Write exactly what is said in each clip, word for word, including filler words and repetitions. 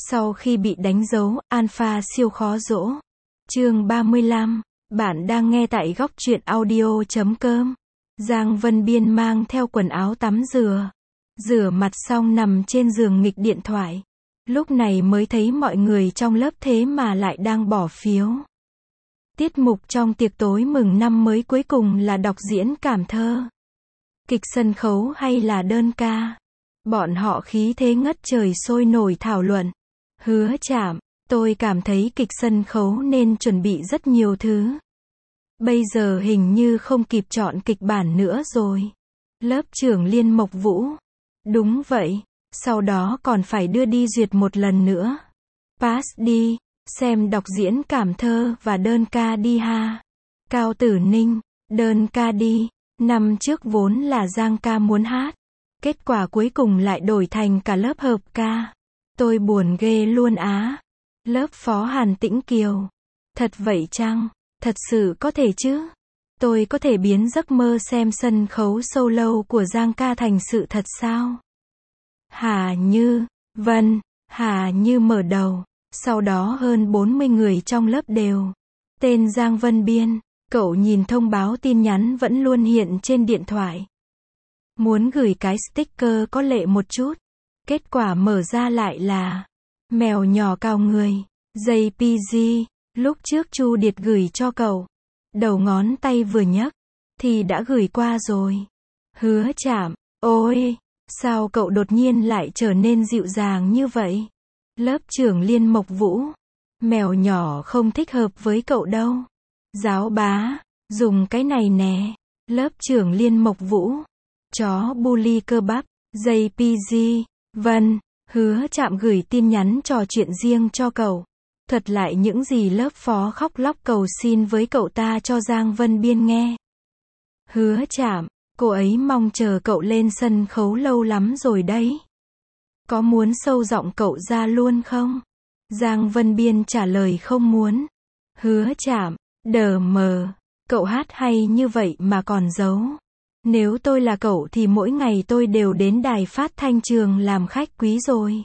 Sau khi bị đánh dấu, Alpha siêu khó dỗ. Chương ba mươi lăm, bạn đang nghe tại góc truyện audio chấm com. Giang Vân Biên mang theo quần áo tắm rửa. Rửa mặt xong nằm trên giường nghịch điện thoại. Lúc này mới thấy mọi người trong lớp thế mà lại đang bỏ phiếu. Tiết mục trong tiệc tối mừng năm mới cuối cùng là đọc diễn cảm thơ, kịch sân khấu hay là đơn ca. Bọn họ khí thế ngất trời sôi nổi thảo luận. Hứa Trạm, tôi cảm thấy kịch sân khấu nên chuẩn bị rất nhiều thứ. Bây giờ hình như không kịp chọn kịch bản nữa rồi. Lớp trưởng Liên Mộc Vũ. Đúng vậy, sau đó còn phải đưa đi duyệt một lần nữa. Pass đi, xem đọc diễn cảm thơ và đơn ca đi ha. Cao Tử Ninh, đơn ca đi. Năm trước vốn là Giang ca muốn hát. Kết quả cuối cùng lại đổi thành cả lớp hợp ca. Tôi buồn ghê luôn á. Lớp phó Hàn Tĩnh Kiều. Thật vậy chăng? Thật sự có thể chứ? Tôi có thể biến giấc mơ xem sân khấu solo của Giang ca thành sự thật sao? Hà Như, Vân, Hà Như mở đầu. Sau đó hơn bốn mươi người trong lớp đều tên Giang Vân Biên. Cậu nhìn thông báo tin nhắn vẫn luôn hiện trên điện thoại. Muốn gửi cái sticker có lệ một chút. Kết quả mở ra lại là mèo nhỏ cào người. jê pê giê. Lúc trước Chu Điệt gửi cho cậu. Đầu ngón tay vừa nhấc thì đã gửi qua rồi. Hứa Trạm, ôi, sao cậu đột nhiên lại trở nên dịu dàng như vậy? Lớp trưởng Liên Mộc Vũ. Mèo nhỏ không thích hợp với cậu đâu. Giáo bá, dùng cái này nè. Lớp trưởng Liên Mộc Vũ. Chó bully cơ bắp. jê pê giê. Vân, Hứa Trạm gửi tin nhắn trò chuyện riêng cho cậu. Thuật lại những gì lớp phó khóc lóc cầu xin với cậu ta cho Giang Vân Biên nghe. Hứa Trạm, cô ấy mong chờ cậu lên sân khấu lâu lắm rồi đấy. Có muốn sâu giọng cậu ra luôn không? Giang Vân Biên trả lời không muốn. Hứa Trạm, đờ mờ, cậu hát hay như vậy mà còn giấu. Nếu tôi là cậu thì mỗi ngày tôi đều đến đài phát thanh trường làm khách quý rồi.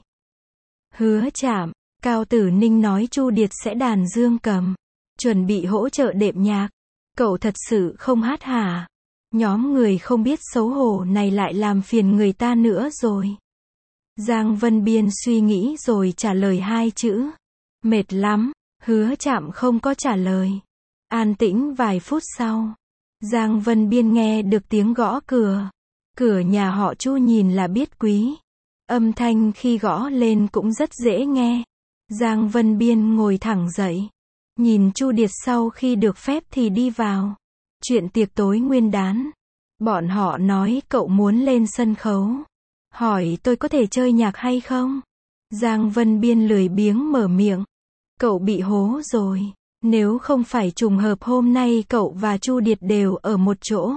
Hứa Trạm, Cao Tử Ninh nói Chu Điệt sẽ đàn dương cầm, chuẩn bị hỗ trợ đệm nhạc. Cậu thật sự không hát hả? Nhóm người không biết xấu hổ này lại làm phiền người ta nữa rồi. Giang Vân Biên suy nghĩ rồi trả lời hai chữ. Mệt lắm. Hứa Trạm không có trả lời. An tĩnh vài phút sau. Giang Vân Biên nghe được tiếng gõ cửa. Cửa nhà họ Chu nhìn là biết quý. Âm thanh khi gõ lên cũng rất dễ nghe. Giang Vân Biên ngồi thẳng dậy. Nhìn Chu Điệt sau khi được phép thì đi vào. Chuyện tiệc tối nguyên đán. Bọn họ nói cậu muốn lên sân khấu. Hỏi tôi có thể chơi nhạc hay không? Giang Vân Biên lười biếng mở miệng. Cậu bị hố rồi. Nếu không phải trùng hợp hôm nay cậu và Chu Điệt đều ở một chỗ.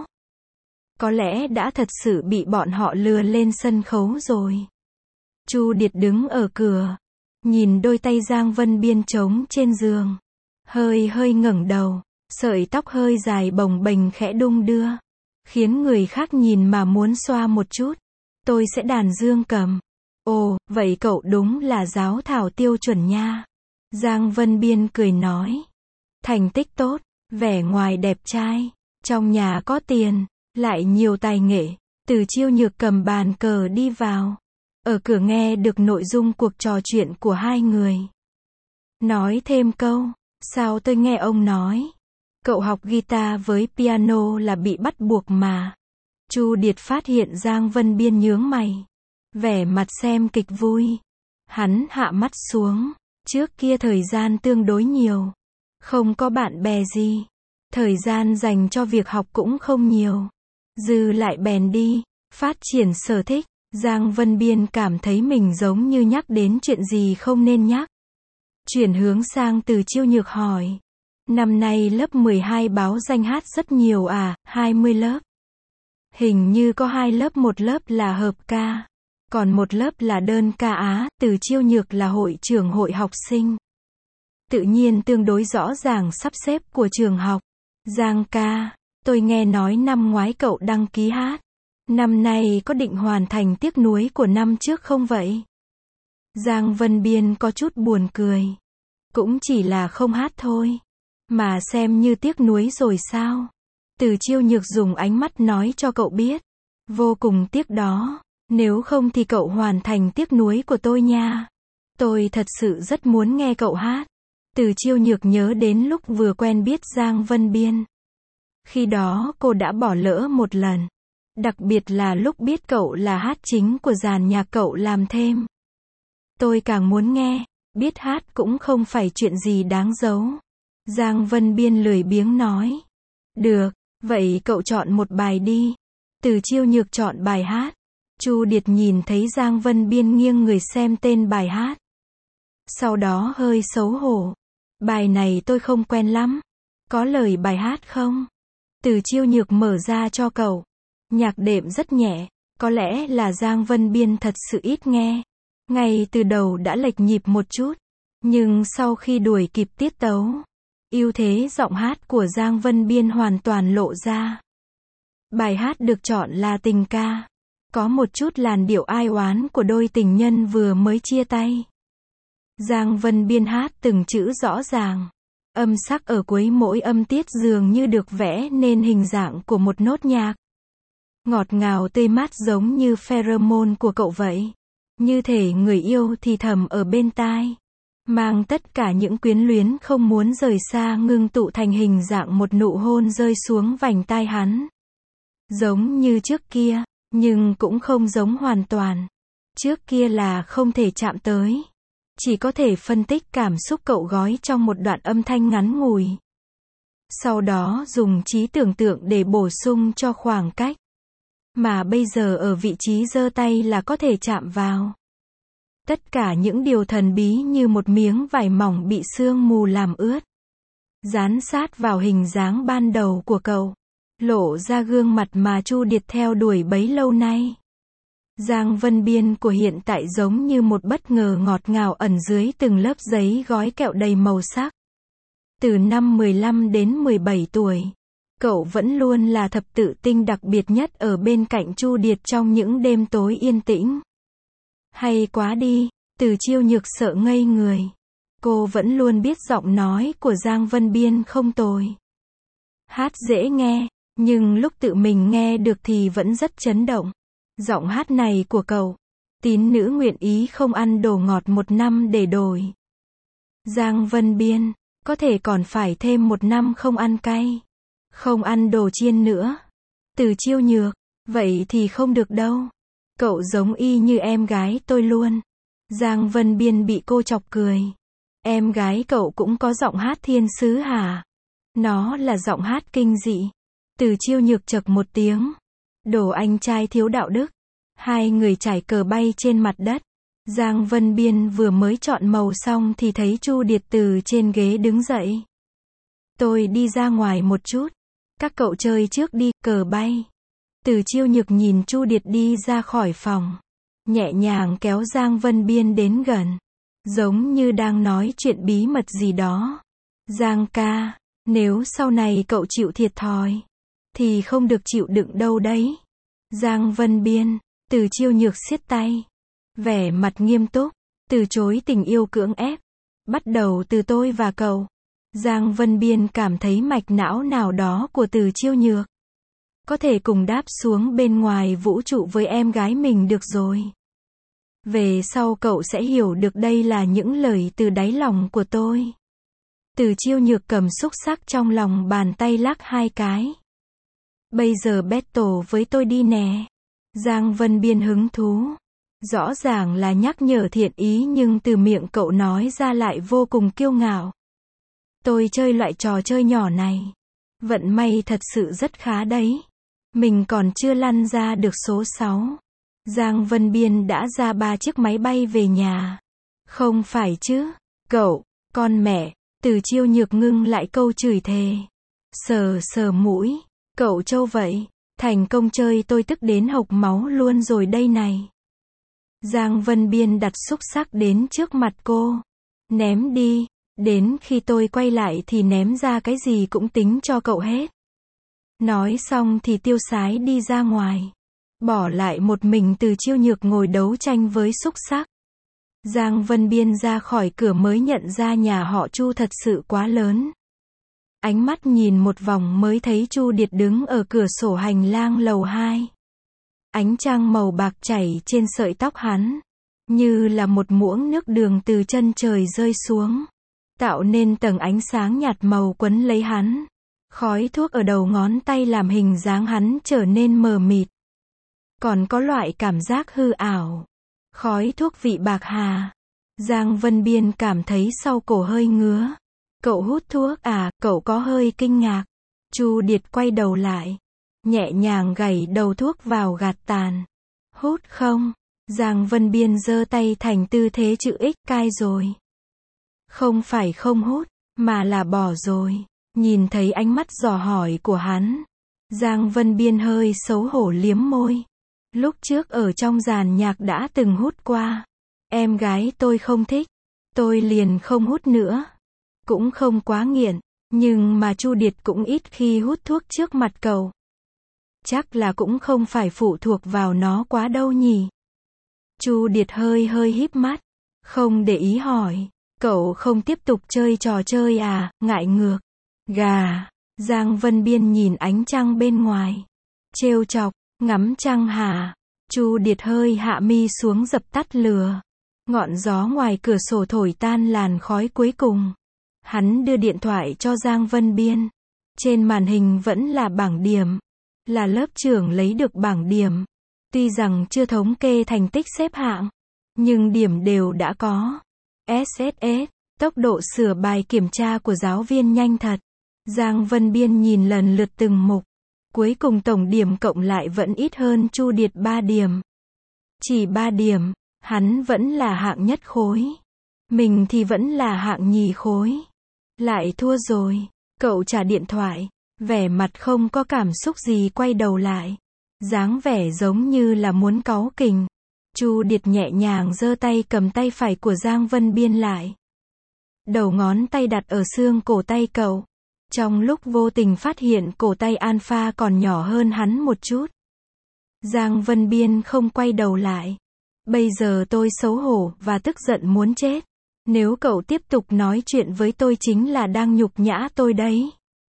Có lẽ đã thật sự bị bọn họ lừa lên sân khấu rồi. Chu Điệt đứng ở cửa. Nhìn đôi tay Giang Vân Biên trống trên giường. Hơi hơi ngẩng đầu. Sợi tóc hơi dài bồng bềnh khẽ đung đưa. Khiến người khác nhìn mà muốn xoa một chút. Tôi sẽ đàn dương cầm. Ồ, vậy cậu đúng là giáo thảo tiêu chuẩn nha. Giang Vân Biên cười nói. Thành tích tốt, vẻ ngoài đẹp trai, trong nhà có tiền, lại nhiều tài nghệ. Từ Chiêu Nhược cầm bàn cờ đi vào. Ở cửa nghe được nội dung cuộc trò chuyện của hai người. Nói thêm câu, sao tôi nghe ông nói. Cậu học guitar với piano là bị bắt buộc mà. Chu Điệt phát hiện Giang Vân Biên nhướng mày. Vẻ mặt xem kịch vui. Hắn hạ mắt xuống. Trước kia thời gian tương đối nhiều. Không có bạn bè gì. Thời gian dành cho việc học cũng không nhiều. Dư lại bèn đi. Phát triển sở thích. Giang Vân Biên cảm thấy mình giống như nhắc đến chuyện gì không nên nhắc. Chuyển hướng sang Từ Chiêu Nhược hỏi. Năm nay lớp mười hai báo danh hát rất nhiều à, hai mươi lớp. Hình như có hai lớp, một lớp là hợp ca. Còn một lớp là đơn ca á. Từ Chiêu Nhược là hội trưởng hội học sinh. Tự nhiên tương đối rõ ràng sắp xếp của trường học. Giang ca, tôi nghe nói năm ngoái cậu đăng ký hát. Năm nay có định hoàn thành tiếc nuối của năm trước không vậy? Giang Vân Biên có chút buồn cười. Cũng chỉ là không hát thôi. Mà xem như tiếc nuối rồi sao? Từ Chiêu Nhược dùng ánh mắt nói cho cậu biết. Vô cùng tiếc đó. Nếu không thì cậu hoàn thành tiếc nuối của tôi nha. Tôi thật sự rất muốn nghe cậu hát. Từ Chiêu Nhược nhớ đến lúc vừa quen biết Giang Vân Biên. Khi đó cô đã bỏ lỡ một lần. Đặc biệt là lúc biết cậu là hát chính của dàn nhạc cậu làm thêm. Tôi càng muốn nghe. Biết hát cũng không phải chuyện gì đáng giấu. Giang Vân Biên lười biếng nói. Được, vậy cậu chọn một bài đi. Từ Chiêu Nhược chọn bài hát. Chu Điệt nhìn thấy Giang Vân Biên nghiêng người xem tên bài hát. Sau đó hơi xấu hổ. Bài này tôi không quen lắm. Có lời bài hát không? Từ Chiêu Nhược mở ra cho cậu. Nhạc đệm rất nhẹ. Có lẽ là Giang Vân Biên thật sự ít nghe. Ngay từ đầu đã lệch nhịp một chút. Nhưng sau khi đuổi kịp tiết tấu, ưu thế giọng hát của Giang Vân Biên hoàn toàn lộ ra. Bài hát được chọn là Tình Ca. Có một chút làn điệu ai oán của đôi tình nhân vừa mới chia tay. Giang Vân Biên hát từng chữ rõ ràng. Âm sắc ở cuối mỗi âm tiết dường như được vẽ nên hình dạng của một nốt nhạc. Ngọt ngào tươi mát giống như pheromone của cậu vậy. Như thể người yêu thì thầm ở bên tai. Mang tất cả những quyến luyến không muốn rời xa ngưng tụ thành hình dạng một nụ hôn rơi xuống vành tai hắn. Giống như trước kia, nhưng cũng không giống hoàn toàn. Trước kia là không thể chạm tới. Chỉ có thể phân tích cảm xúc cậu gói trong một đoạn âm thanh ngắn ngủi. Sau đó dùng trí tưởng tượng để bổ sung cho khoảng cách. Mà bây giờ ở vị trí giơ tay là có thể chạm vào. Tất cả những điều thần bí như một miếng vải mỏng bị sương mù làm ướt. Dán sát vào hình dáng ban đầu của cậu. Lộ ra gương mặt mà Chu Điệt theo đuổi bấy lâu nay. Giang Vân Biên của hiện tại giống như một bất ngờ ngọt ngào ẩn dưới từng lớp giấy gói kẹo đầy màu sắc. Từ năm mười lăm đến mười bảy tuổi, cậu vẫn luôn là thập tự tinh đặc biệt nhất ở bên cạnh Chu Điệt trong những đêm tối yên tĩnh. Hay quá đi, Từ Chiêu Nhược sợ ngây người. Cô vẫn luôn biết giọng nói của Giang Vân Biên không tồi. Hát dễ nghe, nhưng lúc tự mình nghe được thì vẫn rất chấn động. Giọng hát này của cậu, tín nữ nguyện ý không ăn đồ ngọt một năm để đổi. Giang Vân Biên, có thể còn phải thêm một năm không ăn cay, không ăn đồ chiên nữa. Từ Chiêu Nhược, vậy thì không được đâu. Cậu giống y như em gái tôi luôn. Giang Vân Biên bị cô chọc cười. Em gái cậu cũng có giọng hát thiên sứ hả? Nó là giọng hát kinh dị. Từ Chiêu Nhược chậc một tiếng. Đồ anh trai thiếu đạo đức. Hai người trải cờ bay trên mặt đất. Giang Vân Biên vừa mới chọn màu xong thì thấy Chu Điệt từ trên ghế đứng dậy. Tôi đi ra ngoài một chút. Các cậu chơi trước đi, cờ bay. Từ Chiêu Nhược nhìn Chu Điệt đi ra khỏi phòng. Nhẹ nhàng kéo Giang Vân Biên đến gần. Giống như đang nói chuyện bí mật gì đó. Giang ca, nếu sau này cậu chịu thiệt thòi, thì không được chịu đựng đâu đấy. Giang Vân Biên, Từ Chiêu Nhược siết tay. Vẻ mặt nghiêm túc, từ chối tình yêu cưỡng ép. Bắt đầu từ tôi và cậu. Giang Vân Biên cảm thấy mạch não nào đó của Từ Chiêu Nhược. Có thể cùng đáp xuống bên ngoài vũ trụ với em gái mình được rồi. Về sau cậu sẽ hiểu được đây là những lời từ đáy lòng của tôi. Từ Chiêu Nhược cầm xúc xắc trong lòng bàn tay lắc hai cái. Bây giờ battle với tôi đi nè. Giang Vân Biên hứng thú. Rõ ràng là nhắc nhở thiện ý nhưng từ miệng cậu nói ra lại vô cùng kiêu ngạo. Tôi chơi loại trò chơi nhỏ này. Vận may thật sự rất khá đấy. Mình còn chưa lăn ra được số sáu. Giang Vân Biên đã ra ba chiếc máy bay về nhà. Không phải chứ. Cậu, con mẹ. Từ Chiêu Nhược ngưng lại câu chửi thề. Sờ sờ mũi. Cậu trâu vậy. Thành công chơi tôi tức đến hộc máu luôn rồi đây này. Giang Vân Biên đặt xúc xắc đến trước mặt cô. Ném đi. Đến khi tôi quay lại thì ném ra cái gì cũng tính cho cậu hết. Nói xong thì tiêu sái đi ra ngoài. Bỏ lại một mình Từ Chiêu Nhược ngồi đấu tranh với xúc xắc. Giang Vân Biên ra khỏi cửa mới nhận ra nhà họ Chu thật sự quá lớn. Ánh mắt nhìn một vòng mới thấy Chu Điệt đứng ở cửa sổ hành lang lầu hai. Ánh trăng màu bạc chảy trên sợi tóc hắn, như là một muỗng nước đường từ chân trời rơi xuống, tạo nên tầng ánh sáng nhạt màu quấn lấy hắn. Khói thuốc ở đầu ngón tay làm hình dáng hắn trở nên mờ mịt. Còn có loại cảm giác hư ảo. Khói thuốc vị bạc hà. Giang Vân Biên cảm thấy sau cổ hơi ngứa. Cậu hút thuốc à, cậu có hơi kinh ngạc. Chu Điệt quay đầu lại, nhẹ nhàng gảy đầu thuốc vào gạt tàn. Hút không? Giang Vân Biên giơ tay thành tư thế chữ X, cai rồi. Không phải không hút, mà là bỏ rồi. Nhìn thấy ánh mắt dò hỏi của hắn, Giang Vân Biên hơi xấu hổ liếm môi. Lúc trước ở trong dàn nhạc đã từng hút qua. Em gái tôi không thích, tôi liền không hút nữa. Cũng không quá nghiện, nhưng mà Chu Điệt cũng ít khi hút thuốc trước mặt cậu. Chắc là cũng không phải phụ thuộc vào nó quá đâu nhỉ. Chu Điệt hơi hơi híp mắt, không để ý hỏi, cậu không tiếp tục chơi trò chơi à, ngại ngược. Gà. Giang Vân Biên nhìn ánh trăng bên ngoài, trêu chọc, ngắm trăng hả? Chu Điệt hơi hạ mi xuống dập tắt lửa. Ngọn gió ngoài cửa sổ thổi tan làn khói cuối cùng. Hắn đưa điện thoại cho Giang Vân Biên. Trên màn hình vẫn là bảng điểm. Là lớp trưởng lấy được bảng điểm. Tuy rằng chưa thống kê thành tích xếp hạng, nhưng điểm đều đã có. ét ét ét, tốc độ sửa bài kiểm tra của giáo viên nhanh thật. Giang Vân Biên nhìn lần lượt từng mục. Cuối cùng tổng điểm cộng lại vẫn ít hơn Chu Điệt ba điểm. Chỉ ba điểm, hắn vẫn là hạng nhất khối. Mình thì vẫn là hạng nhì khối. Lại thua rồi. Cậu trả điện thoại, vẻ mặt không có cảm xúc gì quay đầu lại. Dáng vẻ giống như là muốn cáu kỉnh. Chu Điệt nhẹ nhàng giơ tay cầm tay phải của Giang Vân Biên lại. Đầu ngón tay đặt ở xương cổ tay cậu. Trong lúc vô tình phát hiện cổ tay Alpha còn nhỏ hơn hắn một chút. Giang Vân Biên không quay đầu lại. Bây giờ tôi xấu hổ và tức giận muốn chết. Nếu cậu tiếp tục nói chuyện với tôi chính là đang nhục nhã tôi đấy.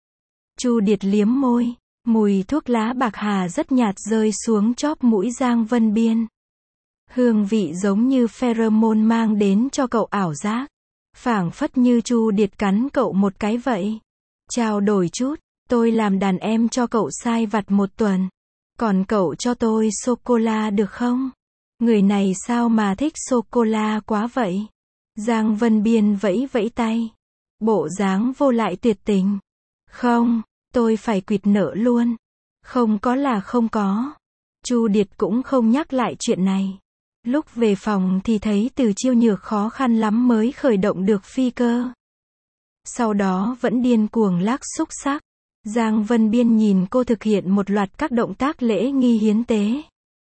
Chu Điệt liếm môi. Mùi thuốc lá bạc hà rất nhạt rơi xuống chóp mũi Giang Vân Biên. Hương vị giống như pheromone mang đến cho cậu ảo giác. Phảng phất như Chu Điệt cắn cậu một cái vậy. Trao đổi chút, tôi làm đàn em cho cậu sai vặt một tuần. Còn cậu cho tôi sô-cô-la được không? Người này sao mà thích sô-cô-la quá vậy? Giang Vân Biên vẫy vẫy tay. Bộ dáng vô lại tuyệt tình. Không, tôi phải quỵt nợ luôn. Không có là không có. Chu Điệt cũng không nhắc lại chuyện này. Lúc về phòng thì thấy Từ Chiêu Nhược khó khăn lắm mới khởi động được phi cơ. Sau đó vẫn điên cuồng lắc xúc xắc. Giang Vân Biên nhìn cô thực hiện một loạt các động tác lễ nghi hiến tế.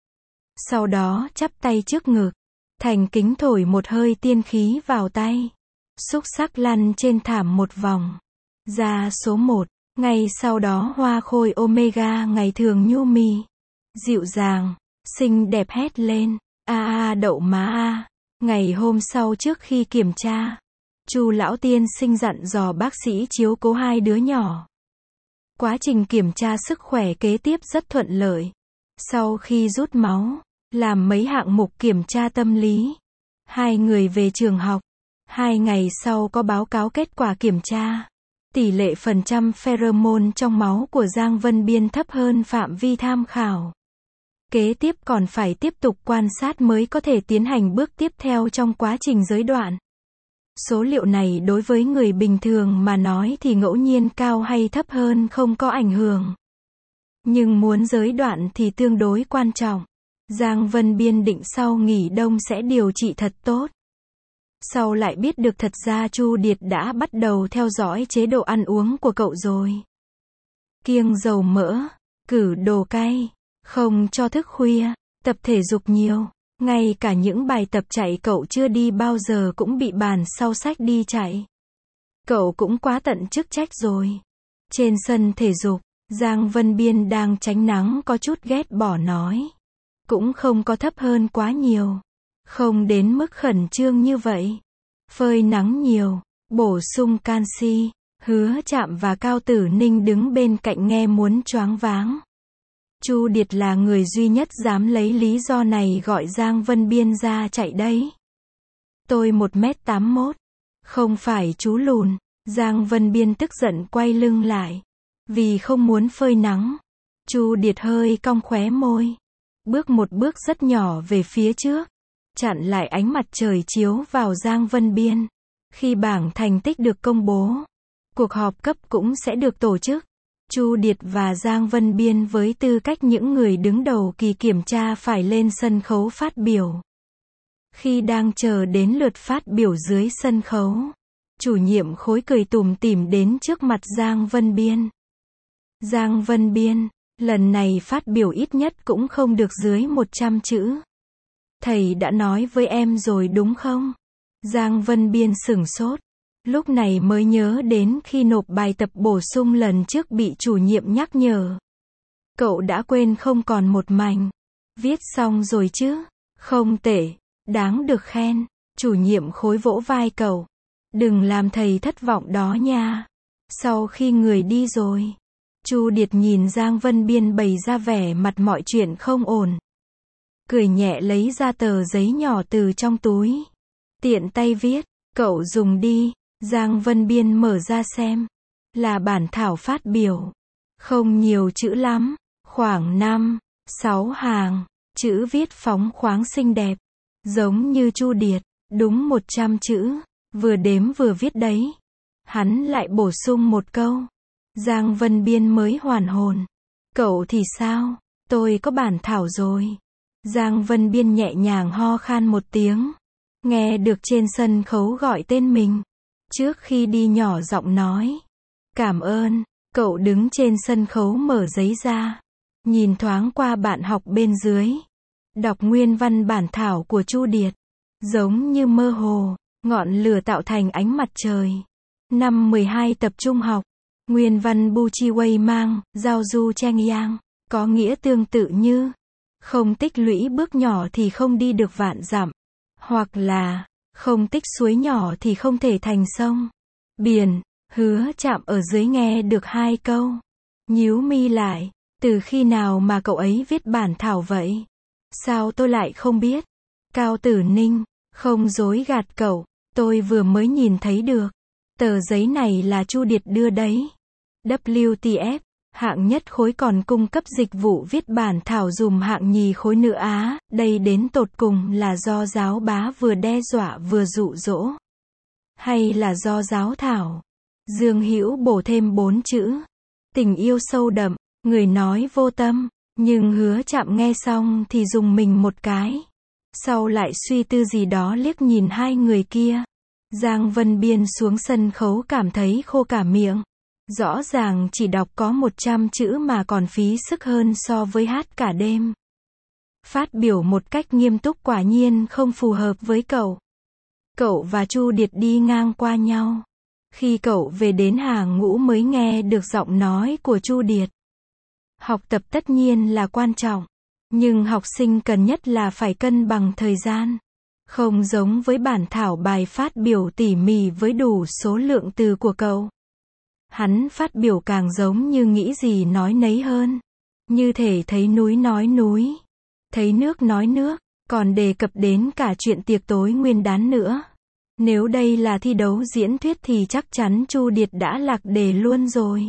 Sau đó chắp tay trước ngực, thành kính thổi một hơi tiên khí vào tay. Xúc xắc lăn trên thảm một vòng. Ra số một. Ngay sau đó hoa khôi Omega ngày thường nhu mì, dịu dàng, xinh đẹp hét lên. A a đậu má a. Ngày hôm sau trước khi kiểm tra, Chu lão tiên sinh dặn dò bác sĩ chiếu cố hai đứa nhỏ. Quá trình kiểm tra sức khỏe kế tiếp rất thuận lợi. Sau khi rút máu, làm mấy hạng mục kiểm tra tâm lý, hai người về trường học. Hai ngày sau có báo cáo kết quả kiểm tra. Tỷ lệ phần trăm pheromone trong máu của Giang Vân Biên thấp hơn phạm vi tham khảo. Kế tiếp còn phải tiếp tục quan sát mới có thể tiến hành bước tiếp theo trong quá trình giới đoạn. Số liệu này đối với người bình thường mà nói thì ngẫu nhiên cao hay thấp hơn không có ảnh hưởng. Nhưng muốn giới đoạn thì tương đối quan trọng. Giang Vân Biên định sau nghỉ đông sẽ điều trị thật tốt. Sau lại biết được thật ra Chu Điệt đã bắt đầu theo dõi chế độ ăn uống của cậu rồi. Kiêng dầu mỡ, cử đồ cay, không cho thức khuya, tập thể dục nhiều. Ngay cả những bài tập chạy cậu chưa đi bao giờ cũng bị bàn sau sách đi chạy. Cậu cũng quá tận chức trách rồi. Trên sân thể dục, Giang Vân Biên đang tránh nắng có chút ghét bỏ nói. Cũng không có thấp hơn quá nhiều. Không đến mức khẩn trương như vậy. Phơi nắng nhiều, bổ sung canxi. Hứa Trạm và Cao Tử Ninh đứng bên cạnh nghe muốn choáng váng. Chu Điệt là người duy nhất dám lấy lý do này gọi Giang Vân Biên ra chạy đấy. Tôi một mét tám mốt. Không phải chú lùn. Giang Vân Biên tức giận quay lưng lại. Vì không muốn phơi nắng. Chu Điệt hơi cong khóe môi. Bước một bước rất nhỏ về phía trước. Chặn lại ánh mặt trời chiếu vào Giang Vân Biên. Khi bảng thành tích được công bố, cuộc họp cấp cũng sẽ được tổ chức. Chu Điệt và Giang Vân Biên với tư cách những người đứng đầu kỳ kiểm tra phải lên sân khấu phát biểu. Khi đang chờ đến lượt phát biểu dưới sân khấu, chủ nhiệm khối cười tủm tỉm đến trước mặt Giang Vân Biên. Giang Vân Biên, lần này phát biểu ít nhất cũng không được dưới một trăm chữ. Thầy đã nói với em rồi đúng không? Giang Vân Biên sửng sốt. Lúc này mới nhớ đến khi nộp bài tập bổ sung lần trước bị chủ nhiệm nhắc nhở. Cậu đã quên không còn một mảnh. Viết xong rồi chứ? Không tệ, đáng được khen. Chủ nhiệm khối vỗ vai cậu. Đừng làm thầy thất vọng đó nha. Sau khi người đi rồi, Chu Điệt nhìn Giang Vân Biên bày ra vẻ mặt mọi chuyện không ổn. Cười nhẹ lấy ra tờ giấy nhỏ từ trong túi. Tiện tay viết, cậu dùng đi. Giang Vân Biên mở ra xem. Là bản thảo phát biểu. Không nhiều chữ lắm. Khoảng năm, sáu hàng. Chữ viết phóng khoáng xinh đẹp. Giống như Chu Điệt. Đúng một trăm chữ. Vừa đếm vừa viết đấy. Hắn lại bổ sung một câu. Giang Vân Biên mới hoàn hồn. Cậu thì sao? Tôi có bản thảo rồi. Giang Vân Biên nhẹ nhàng ho khan một tiếng. Nghe được trên sân khấu gọi tên mình. Trước khi đi nhỏ giọng nói. Cảm ơn. Cậu đứng trên sân khấu mở giấy ra. Nhìn thoáng qua bạn học bên dưới. Đọc nguyên văn bản thảo của Chu Điệt. Giống như mơ hồ. Ngọn lửa tạo thành ánh mặt trời. Năm mười hai tập trung học. Nguyên văn Bu Chi Wei Mang, Giao Du Cheng Yang. Có nghĩa tương tự như. Không tích lũy bước nhỏ thì không đi được vạn dặm. Hoặc là. Không tích suối nhỏ thì không thể thành sông. Biển. Hứa Trạm ở dưới nghe được hai câu. Nhíu mi lại. Từ khi nào mà cậu ấy viết bản thảo vậy? Sao tôi lại không biết? Cao Tử Ninh. Không dối gạt cậu. Tôi vừa mới nhìn thấy được. Tờ giấy này là Chu Điệt đưa đấy. W T F. Hạng nhất khối còn cung cấp dịch vụ viết bản thảo dùm hạng nhì khối nữa á. Đây đến tột cùng là do giáo bá vừa đe dọa vừa dụ dỗ. Hay là do giáo thảo? Dương Hữu bổ thêm bốn chữ. Tình yêu sâu đậm. Người nói vô tâm. Nhưng Hứa Trạm nghe xong thì dùng mình một cái. Sau lại suy tư gì đó liếc nhìn hai người kia. Giang Vân Biên xuống sân khấu cảm thấy khô cả miệng. Rõ ràng chỉ đọc có một trăm chữ mà còn phí sức hơn so với hát cả đêm. Phát biểu một cách nghiêm túc quả nhiên không phù hợp với cậu. Cậu và Chu Điệt đi ngang qua nhau. Khi cậu về đến hàng ngũ mới nghe được giọng nói của Chu Điệt. Học tập tất nhiên là quan trọng. Nhưng học sinh cần nhất là phải cân bằng thời gian. Không giống với bản thảo bài phát biểu tỉ mỉ với đủ số lượng từ của cậu. Hắn phát biểu càng giống như nghĩ gì nói nấy hơn. Như thể thấy núi nói núi. Thấy nước nói nước. Còn đề cập đến cả chuyện tiệc tối nguyên đán nữa. Nếu đây là thi đấu diễn thuyết thì chắc chắn Chu Điệt đã lạc đề luôn rồi.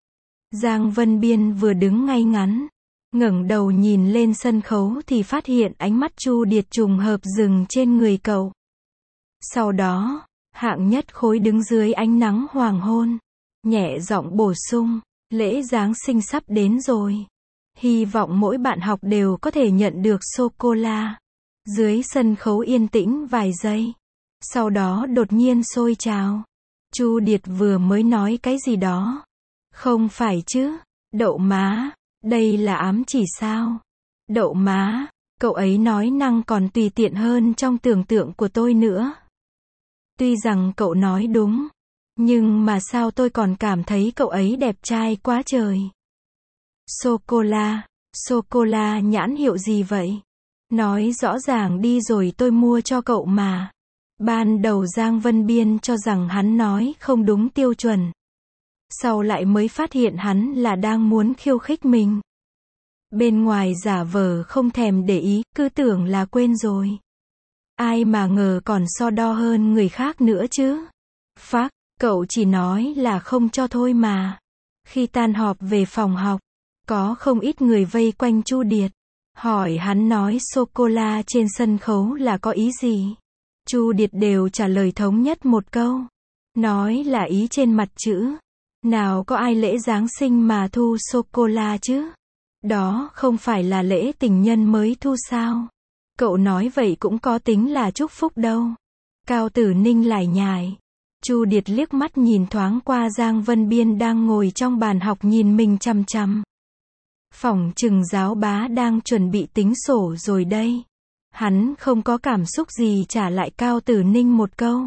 Giang Vân Biên vừa đứng ngay ngắn. Ngẩng đầu nhìn lên sân khấu thì phát hiện ánh mắt Chu Điệt trùng hợp dừng trên người cậu. Sau đó, hạng nhất khối đứng dưới ánh nắng hoàng hôn. Nhẹ giọng bổ sung, lễ Giáng sinh sắp đến rồi. Hy vọng mỗi bạn học đều có thể nhận được sô-cô-la. Dưới sân khấu yên tĩnh vài giây. Sau đó đột nhiên sôi trào. Chu Điệt vừa mới nói cái gì đó. Không phải chứ, đậu má. Đây là ám chỉ sao? Đậu má. Cậu ấy nói năng còn tùy tiện hơn trong tưởng tượng của tôi nữa. Tuy rằng cậu nói đúng. Nhưng mà sao tôi còn cảm thấy cậu ấy đẹp trai quá trời. Sô-cô-la. Sô-cô-la nhãn hiệu gì vậy? Nói rõ ràng đi rồi tôi mua cho cậu mà. Ban đầu Giang Vân Biên cho rằng hắn nói không đúng tiêu chuẩn. Sau lại mới phát hiện hắn là đang muốn khiêu khích mình. Bên ngoài giả vờ không thèm để ý, cứ tưởng là quên rồi. Ai mà ngờ còn so đo hơn người khác nữa chứ. Phác, cậu chỉ nói là không cho thôi mà. Khi tan họp về phòng học, có không ít người vây quanh Chu Điệt. Hỏi hắn nói sô-cô-la trên sân khấu là có ý gì? Chu Điệt đều trả lời thống nhất một câu. Nói là ý trên mặt chữ. Nào có ai lễ Giáng sinh mà thu sô-cô-la chứ? Đó không phải là lễ tình nhân mới thu sao? Cậu nói vậy cũng có tính là chúc phúc đâu. Cao Tử Ninh lải nhải. Chu Điệt liếc mắt nhìn thoáng qua Giang Vân Biên đang ngồi trong bàn học nhìn mình chằm chằm. Phỏng chừng giáo bá đang chuẩn bị tính sổ rồi đây. Hắn không có cảm xúc gì trả lại Cao Tử Ninh một câu.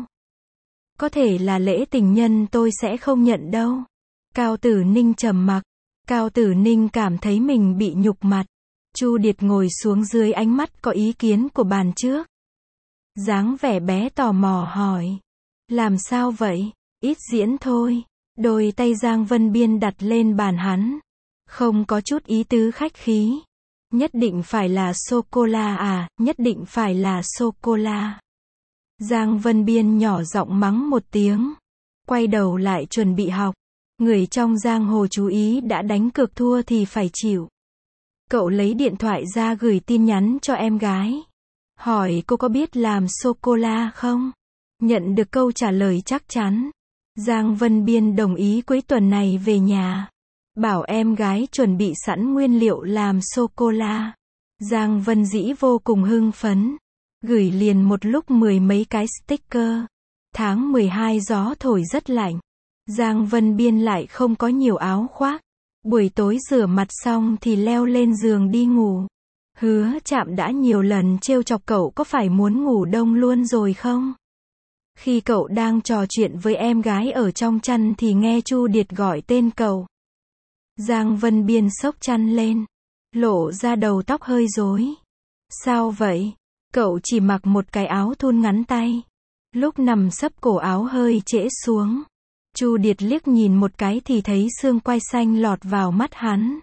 Có thể là lễ tình nhân tôi sẽ không nhận đâu. Cao Tử Ninh trầm mặc. Cao Tử Ninh cảm thấy mình bị nhục mặt. Chu Điệt ngồi xuống dưới ánh mắt có ý kiến của bàn trước. Dáng vẻ bé tò mò hỏi. Làm sao vậy? Ít diễn thôi. Đôi tay Giang Vân Biên đặt lên bàn hắn. Không có chút ý tứ khách khí. Nhất định phải là sô-cô-la à, nhất định phải là sô-cô-la. Giang Vân Biên nhỏ giọng mắng một tiếng. Quay đầu lại chuẩn bị học. Người trong giang hồ chú ý đã đánh cược thua thì phải chịu. Cậu lấy điện thoại ra gửi tin nhắn cho em gái. Hỏi cô có biết làm sô-cô-la không? Nhận được câu trả lời chắc chắn. Giang Vân Biên đồng ý cuối tuần này về nhà. Bảo em gái chuẩn bị sẵn nguyên liệu làm sô-cô-la. Giang Vân Dĩ vô cùng hưng phấn. Gửi liền một lúc mười mấy cái sticker. Tháng mười hai gió thổi rất lạnh. Giang Vân Biên lại không có nhiều áo khoác. Buổi tối rửa mặt xong thì leo lên giường đi ngủ. Hứa Trạm đã nhiều lần trêu chọc cậu có phải muốn ngủ đông luôn rồi không? Khi cậu đang trò chuyện với em gái ở trong chăn thì nghe Chu Điệt gọi tên cậu. Giang Vân Biên xốc chăn lên. Lộ ra đầu tóc hơi rối. Sao vậy? Cậu chỉ mặc một cái áo thun ngắn tay. Lúc nằm sấp cổ áo hơi trễ xuống. Chu Điệt liếc nhìn một cái thì thấy xương quai xanh lọt vào mắt hắn.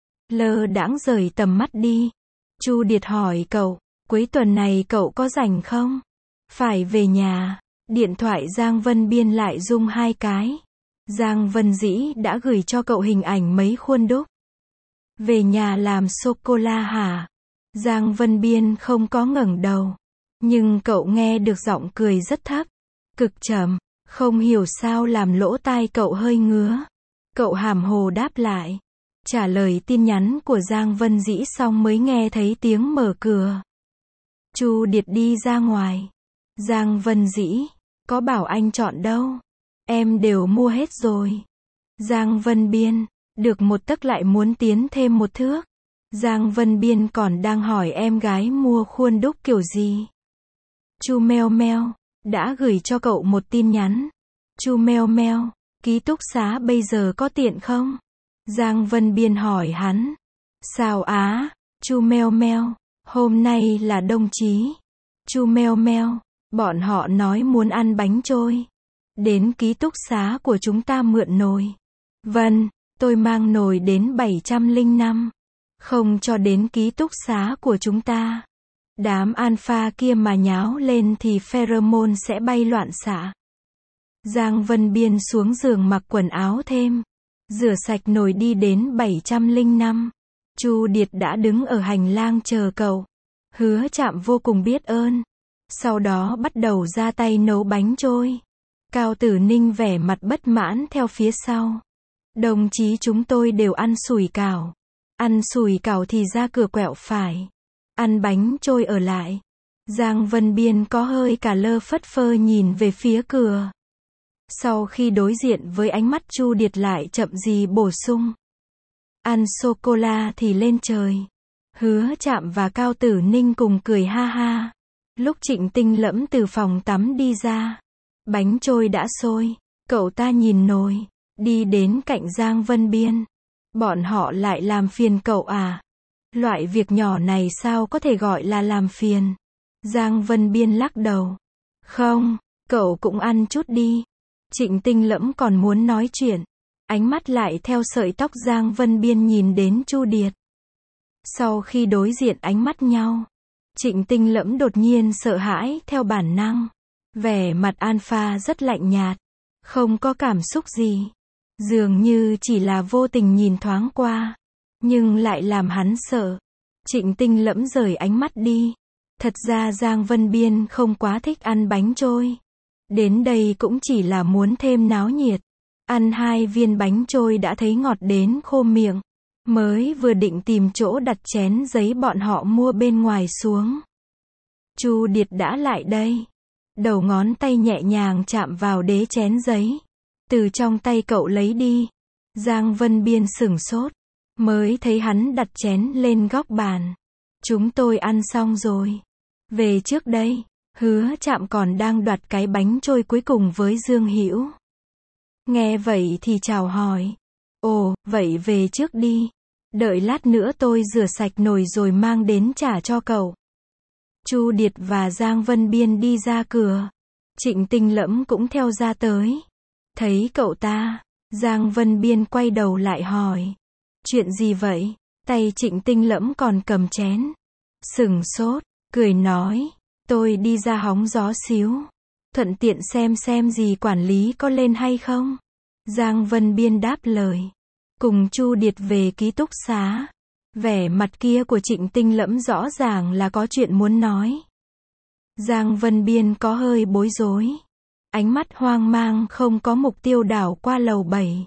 Lơ đãng rời tầm mắt đi. Chu Điệt hỏi cậu, cuối tuần này cậu có rảnh không? Phải về nhà. Điện thoại Giang Vân Biên lại rung hai cái. Giang Vân Dĩ đã gửi cho cậu hình ảnh mấy khuôn đúc. Về nhà làm sô-cô-la hả? Giang Vân Biên không có ngẩng đầu. Nhưng cậu nghe được giọng cười rất thấp. Cực trầm. Không hiểu sao làm lỗ tai cậu hơi ngứa. Cậu hàm hồ đáp lại. Trả lời tin nhắn của Giang Vân Dĩ xong mới nghe thấy tiếng mở cửa. Chu Điệt đi ra ngoài. Giang Vân Dĩ, có bảo anh chọn đâu. Em đều mua hết rồi. Giang Vân Biên, được một tấc lại muốn tiến thêm một thước. Giang Vân Biên còn đang hỏi em gái mua khuôn đúc kiểu gì. Chu Meo Meo đã gửi cho cậu một tin nhắn. Chu Meo Meo, ký túc xá bây giờ có tiện không? Giang Vân Biên hỏi hắn. Sao á? Chu Meo Meo, hôm nay là đồng chí. Chu Meo Meo, bọn họ nói muốn ăn bánh trôi. Đến ký túc xá của chúng ta mượn nồi. Vâng, tôi mang nồi đến bảy trăm lẻ năm. Không cho đến ký túc xá của chúng ta. Đám alpha kia mà nháo lên thì pheromone sẽ bay loạn xạ. Giang Vân Biên xuống giường mặc quần áo thêm. Rửa sạch nồi đi đến bảy trăm lẻ năm. Chu Điệt đã đứng ở hành lang chờ cậu. Hứa Trạm vô cùng biết ơn. Sau đó bắt đầu ra tay nấu bánh trôi. Cao Tử Ninh vẻ mặt bất mãn theo phía sau. Đồng chí chúng tôi đều ăn sủi cảo. Ăn sủi cảo thì ra cửa quẹo phải. Ăn bánh trôi ở lại. Giang Vân Biên có hơi cả lơ phất phơ nhìn về phía cửa. Sau khi đối diện với ánh mắt Chu Điệt lại chậm gì bổ sung. Ăn sô-cô-la thì lên trời. Hứa Trạm và Cao Tử Ninh cùng cười ha ha. Lúc Trịnh Tinh Lẫm từ phòng tắm đi ra. Bánh trôi đã sôi. Cậu ta nhìn nồi. Đi đến cạnh Giang Vân Biên. Bọn họ lại làm phiền cậu à? Loại việc nhỏ này sao có thể gọi là làm phiền? Giang Vân Biên lắc đầu. Không, cậu cũng ăn chút đi. Trịnh Tinh Lẫm còn muốn nói chuyện. Ánh mắt lại theo sợi tóc Giang Vân Biên nhìn đến Chu Điệt. Sau khi đối diện ánh mắt nhau, Trịnh Tinh Lẫm đột nhiên sợ hãi theo bản năng. Vẻ mặt Alpha rất lạnh nhạt, không có cảm xúc gì. Dường như chỉ là vô tình nhìn thoáng qua, nhưng lại làm hắn sợ. Trịnh Tinh Lẫm rời ánh mắt đi. Thật ra Giang Vân Biên không quá thích ăn bánh trôi. Đến đây cũng chỉ là muốn thêm náo nhiệt. Ăn hai viên bánh trôi đã thấy ngọt đến khô miệng. Mới vừa định tìm chỗ đặt chén giấy bọn họ mua bên ngoài xuống. Chu Điệt đã lại đây. Đầu ngón tay nhẹ nhàng chạm vào đế chén giấy. Từ trong tay cậu lấy đi. Giang Vân Biên sửng sốt. Mới thấy hắn đặt chén lên góc bàn. Chúng tôi ăn xong rồi. Về trước đây. Hứa Trạm còn đang đoạt cái bánh trôi cuối cùng với Dương Hữu. Nghe vậy thì chào hỏi. Ồ, vậy về trước đi. Đợi lát nữa tôi rửa sạch nồi rồi mang đến trả cho cậu. Chu Điệt và Giang Vân Biên đi ra cửa. Trịnh Tinh Lẫm cũng theo ra tới. Thấy cậu ta, Giang Vân Biên quay đầu lại hỏi. Chuyện gì vậy? Tay Trịnh Tinh Lẫm còn cầm chén. Sửng sốt, cười nói. Tôi đi ra hóng gió xíu. Thuận tiện xem xem gì quản lý có lên hay không. Giang Vân Biên đáp lời. Cùng Chu Điệt về ký túc xá. Vẻ mặt kia của Trịnh Tinh Lẫm rõ ràng là có chuyện muốn nói. Giang Vân Biên có hơi bối rối. Ánh mắt hoang mang không có mục tiêu đảo qua lầu bảy.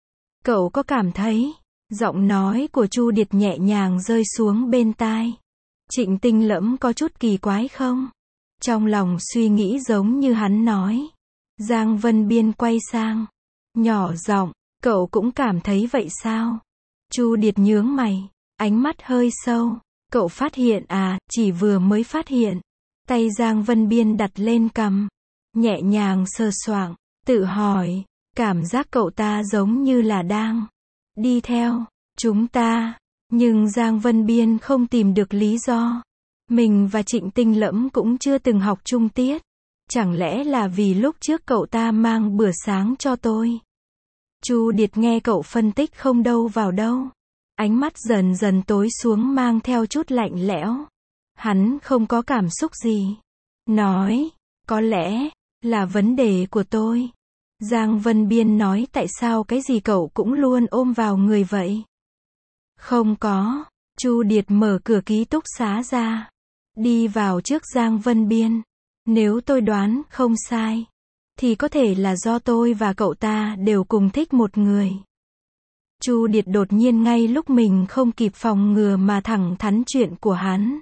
Cậu có cảm thấy, giọng nói của Chu Điệt nhẹ nhàng rơi xuống bên tai. Trịnh Tinh Lẫm có chút kỳ quái không? Trong lòng suy nghĩ giống như hắn nói. Giang Vân Biên quay sang. Nhỏ giọng, cậu cũng cảm thấy vậy sao? Chu Điệt nhướng mày. Ánh mắt hơi sâu. Cậu phát hiện à, chỉ vừa mới phát hiện. Tay Giang Vân Biên đặt lên cằm. Nhẹ nhàng sờ soạng. Tự hỏi. Cảm giác cậu ta giống như là đang đi theo chúng ta. Nhưng Giang Vân Biên không tìm được lý do. Mình và Trịnh Tinh Lẫm cũng chưa từng học chung tiết. Chẳng lẽ là vì lúc trước cậu ta mang bữa sáng cho tôi? Chu Điệt nghe cậu phân tích không đâu vào đâu. Ánh mắt dần dần tối xuống mang theo chút lạnh lẽo. Hắn không có cảm xúc gì. Nói, có lẽ là vấn đề của tôi. Giang Vân Biên nói tại sao cái gì cậu cũng luôn ôm vào người vậy? Không có. Chu Điệt mở cửa ký túc xá ra. Đi vào trước Giang Vân Biên. Nếu tôi đoán không sai, thì có thể là do tôi và cậu ta đều cùng thích một người. Chu Điệt đột nhiên ngay lúc mình không kịp phòng ngừa mà thẳng thắn chuyện của hắn.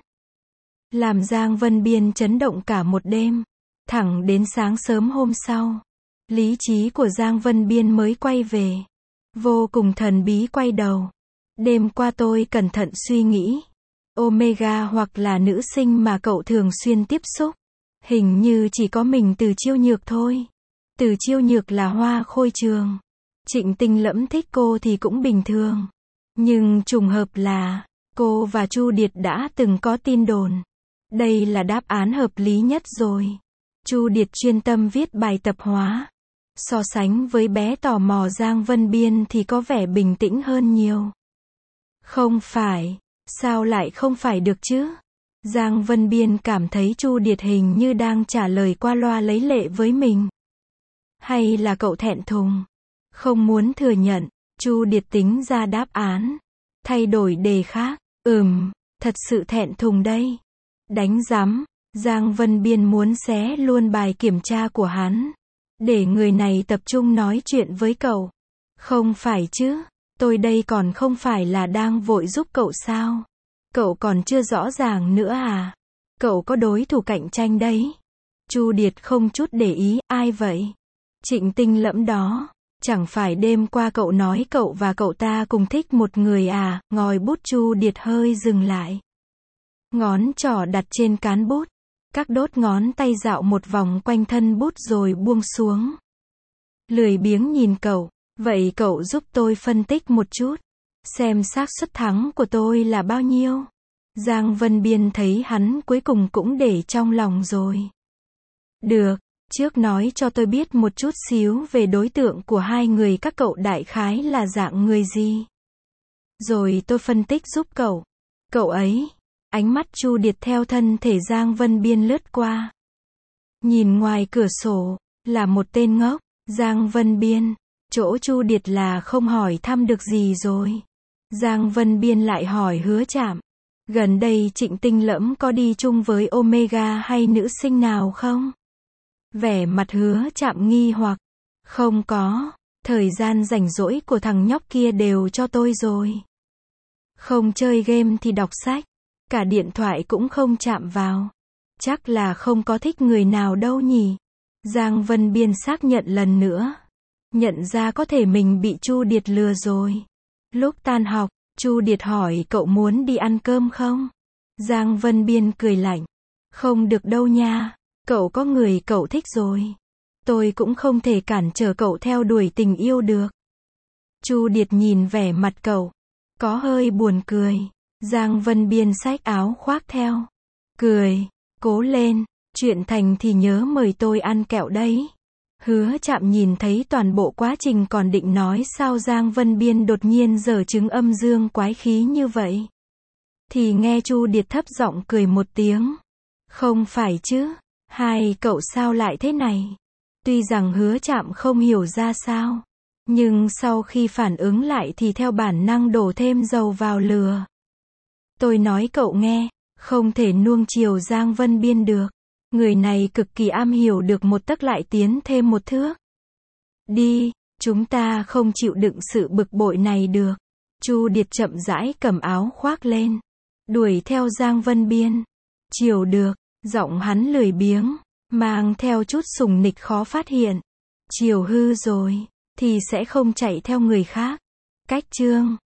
Làm Giang Vân Biên chấn động cả một đêm. Thẳng đến sáng sớm hôm sau. Lý trí của Giang Vân Biên mới quay về. Vô cùng thần bí quay đầu. Đêm qua tôi cẩn thận suy nghĩ. Omega hoặc là nữ sinh mà cậu thường xuyên tiếp xúc. Hình như chỉ có mình Từ Chiêu Nhược thôi. Từ Chiêu Nhược là hoa khôi trường. Trịnh Tinh Lẫm thích cô thì cũng bình thường. Nhưng trùng hợp là, cô và Chu Điệt đã từng có tin đồn. Đây là đáp án hợp lý nhất rồi. Chu Điệt chuyên tâm viết bài tập hóa. So sánh với bé tò mò Giang Vân Biên thì có vẻ bình tĩnh hơn nhiều. Không phải, sao lại không phải được chứ? Giang Vân Biên cảm thấy Chu Điệt hình như đang trả lời qua loa lấy lệ với mình. Hay là cậu thẹn thùng? Không muốn thừa nhận. Chu Điệt tính ra đáp án. Thay đổi đề khác. Ừm, thật sự thẹn thùng đây. Đánh rắm. Giang Vân Biên muốn xé luôn bài kiểm tra của hắn. Để người này tập trung nói chuyện với cậu. Không phải chứ. Tôi đây còn không phải là đang vội giúp cậu sao? Cậu còn chưa rõ ràng nữa à? Cậu có đối thủ cạnh tranh đấy. Chu Điệt không chút để ý, ai vậy? Trịnh Tinh Lẫm đó. Chẳng phải đêm qua cậu nói cậu và cậu ta cùng thích một người à? Ngòi bút Chu Điệt hơi dừng lại. Ngón trỏ đặt trên cán bút. Các đốt ngón tay dạo một vòng quanh thân bút rồi buông xuống. Lười biếng nhìn cậu. Vậy cậu giúp tôi phân tích một chút. Xem xác suất thắng của tôi là bao nhiêu. Giang Vân Biên thấy hắn cuối cùng cũng để trong lòng rồi. Được, trước nói cho tôi biết một chút xíu về đối tượng của hai người các cậu đại khái là dạng người gì. Rồi tôi phân tích giúp cậu. Cậu ấy, ánh mắt Chu Điệt theo thân thể Giang Vân Biên lướt qua. Nhìn ngoài cửa sổ, là một tên ngốc. Giang Vân Biên, chỗ Chu Điệt là không hỏi thăm được gì rồi. Giang Vân Biên lại hỏi Hứa Trạm. Gần đây Trịnh Tinh Lẫm có đi chung với Omega hay nữ sinh nào không? Vẻ mặt Hứa Trạm nghi hoặc. Không có, thời gian rảnh rỗi của thằng nhóc kia đều cho tôi rồi. Không chơi game thì đọc sách, cả điện thoại cũng không chạm vào. Chắc là không có thích người nào đâu nhỉ? Giang Vân Biên xác nhận lần nữa. Nhận ra có thể mình bị Chu Điệt lừa rồi. Lúc tan học, Chu Điệt hỏi cậu muốn đi ăn cơm không? Giang Vân Biên cười lạnh. Không được đâu nha, cậu có người cậu thích rồi. Tôi cũng không thể cản trở cậu theo đuổi tình yêu được. Chu Điệt nhìn vẻ mặt cậu, có hơi buồn cười. Giang Vân Biên xách áo khoác theo. Cười, cố lên, chuyện thành thì nhớ mời tôi ăn kẹo đấy. Hứa Trạm nhìn thấy toàn bộ quá trình còn định nói sao Giang Vân Biên đột nhiên giở chứng âm dương quái khí như vậy. Thì nghe Chu Điệt thấp giọng cười một tiếng. Không phải chứ, hai cậu sao lại thế này? Tuy rằng Hứa Trạm không hiểu ra sao, nhưng sau khi phản ứng lại thì theo bản năng đổ thêm dầu vào lửa. Tôi nói cậu nghe, không thể nuông chiều Giang Vân Biên được. Người này cực kỳ am hiểu được một tấc lại tiến thêm một thước. Đi, chúng ta không chịu đựng sự bực bội này được. Chu Điệt chậm rãi cầm áo khoác lên, đuổi theo Giang Vân Biên. Chiều được, giọng hắn lười biếng, mang theo chút sùng nịch khó phát hiện. Chiều hư rồi, thì sẽ không chạy theo người khác. Cách chương